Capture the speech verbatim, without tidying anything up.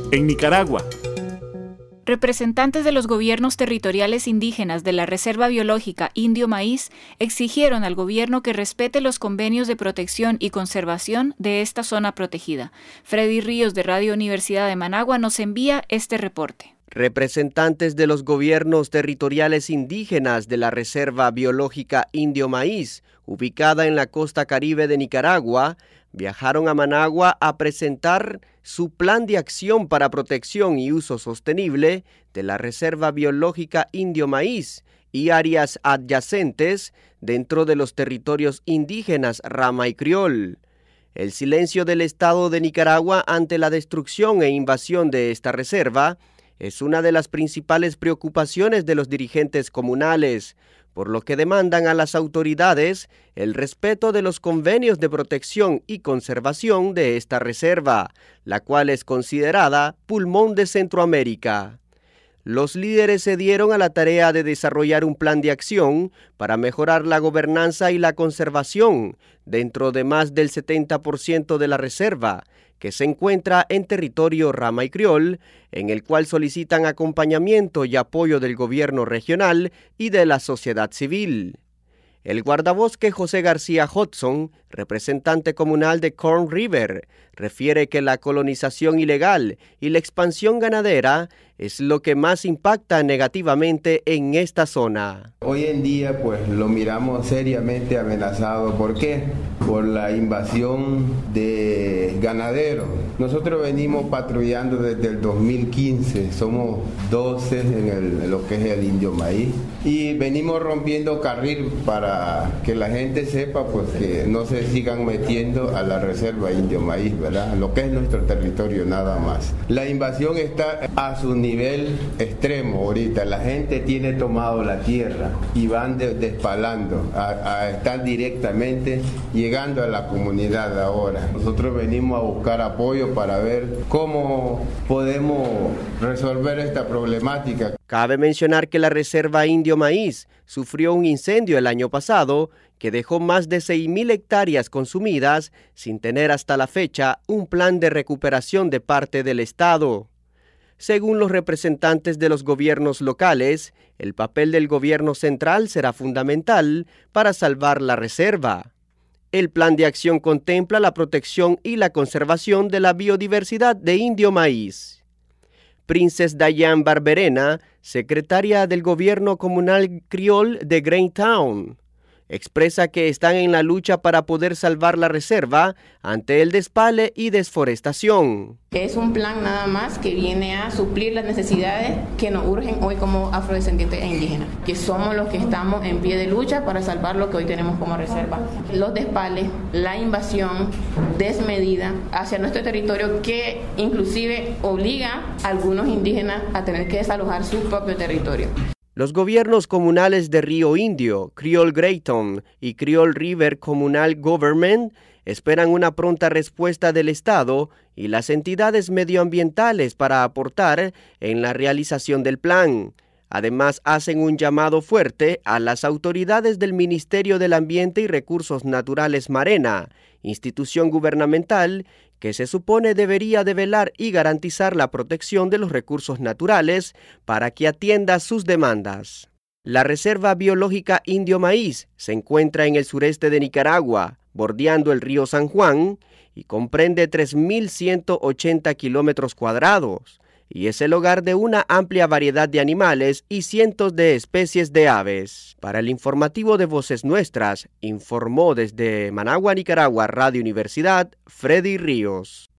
en Nicaragua. Representantes de los gobiernos territoriales indígenas de la Reserva Biológica Indio Maíz exigieron al gobierno que respete los convenios de protección y conservación de esta zona protegida. Freddy Ríos de Radio Universidad de Managua nos envía este reporte. Representantes de los gobiernos territoriales indígenas de la Reserva Biológica Indio Maíz, ubicada en la costa caribe de Nicaragua, viajaron a Managua a presentar su plan de acción para protección y uso sostenible de la Reserva Biológica Indio Maíz y áreas adyacentes dentro de los territorios indígenas Rama y Criol. El silencio del Estado de Nicaragua ante la destrucción e invasión de esta reserva es una de las principales preocupaciones de los dirigentes comunales, por lo que demandan a las autoridades el respeto de los convenios de protección y conservación de esta reserva, la cual es considerada pulmón de Centroamérica. Los líderes se dieron a la tarea de desarrollar un plan de acción para mejorar la gobernanza y la conservación dentro de más del setenta por ciento de la reserva, que se encuentra en territorio Rama y Criol, en el cual solicitan acompañamiento y apoyo del gobierno regional y de la sociedad civil. El guardabosque José García Hudson, representante comunal de Corn River, refiere que la colonización ilegal y la expansión ganadera es lo que más impacta negativamente en esta zona. Hoy en día pues lo miramos seriamente amenazado. ¿Por qué? Por la invasión de ganaderos. Nosotros venimos patrullando desde el dos mil quince, somos doce en, el, en lo que es el Indio Maíz, y venimos rompiendo carril para que la gente sepa pues que no se sigan metiendo a la reserva Indio Maíz, ¿verdad? Lo que es nuestro territorio nada más. La invasión está a su nivel extremo ahorita, la gente tiene tomado la tierra y van de, despalando a, a estar directamente llegando a la comunidad ahora. Nosotros venimos a buscar apoyo para ver cómo podemos resolver esta problemática. Cabe mencionar que la Reserva Indio Maíz sufrió un incendio el año pasado que dejó más de seis mil hectáreas consumidas sin tener hasta la fecha un plan de recuperación de parte del Estado. Según los representantes de los gobiernos locales, el papel del gobierno central será fundamental para salvar la reserva. El plan de acción contempla la protección y la conservación de la biodiversidad de Indio Maíz. Princess Dayan Barberena, secretaria del gobierno comunal criol de Greytown, expresa que están en la lucha para poder salvar la reserva ante el despale y desforestación. Es un plan nada más que viene a suplir las necesidades que nos urgen hoy como afrodescendientes e indígenas, que somos los que estamos en pie de lucha para salvar lo que hoy tenemos como reserva. Los despales, la invasión desmedida hacia nuestro territorio que inclusive obliga a algunos indígenas a tener que desalojar su propio territorio. Los gobiernos comunales de Río Indio, Criol Greytown y Criol River Communal Government esperan una pronta respuesta del Estado y las entidades medioambientales para aportar en la realización del plan. Además, hacen un llamado fuerte a las autoridades del Ministerio del Ambiente y Recursos Naturales Marena, institución gubernamental que se supone debería de velar y garantizar la protección de los recursos naturales para que atienda sus demandas. La Reserva Biológica Indio Maíz se encuentra en el sureste de Nicaragua, bordeando el río San Juan, y comprende tres mil ciento ochenta kilómetros cuadrados, y es el hogar de una amplia variedad de animales y cientos de especies de aves. Para el informativo de Voces Nuestras, informó desde Managua, Nicaragua, Radio Universidad, Freddy Ríos.